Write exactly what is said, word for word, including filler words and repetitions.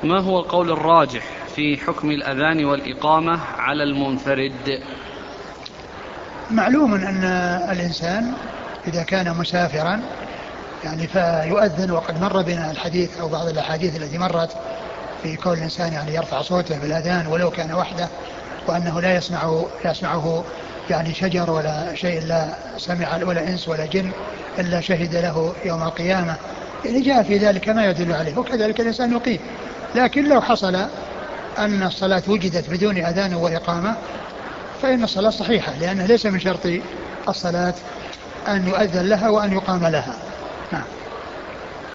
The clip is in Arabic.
ما هو القول الراجح في حكم الأذان والإقامة على المنفرد؟ معلوم أن الإنسان إذا كان مسافرا يعني فيؤذن، وقد مر بنا الحديث أو بعض الأحاديث التي مرت في كون الإنسان يعني يرفع صوته بالأذان ولو كان وحده، وأنه لا يسمعه, يسمعه يعني شجر ولا شيء لا سمع ولا إنس ولا جن إلا شهد له يوم القيامة. يعني جاء في ذلك ما يدل عليه، وكذلك الإنسان يقيم. لكن لو حصل أن الصلاة وجدت بدون أذان وإقامة فإن الصلاة صحيحة، لأنه ليس من شرط الصلاة أن يؤذن لها وأن يقام لها. نعم.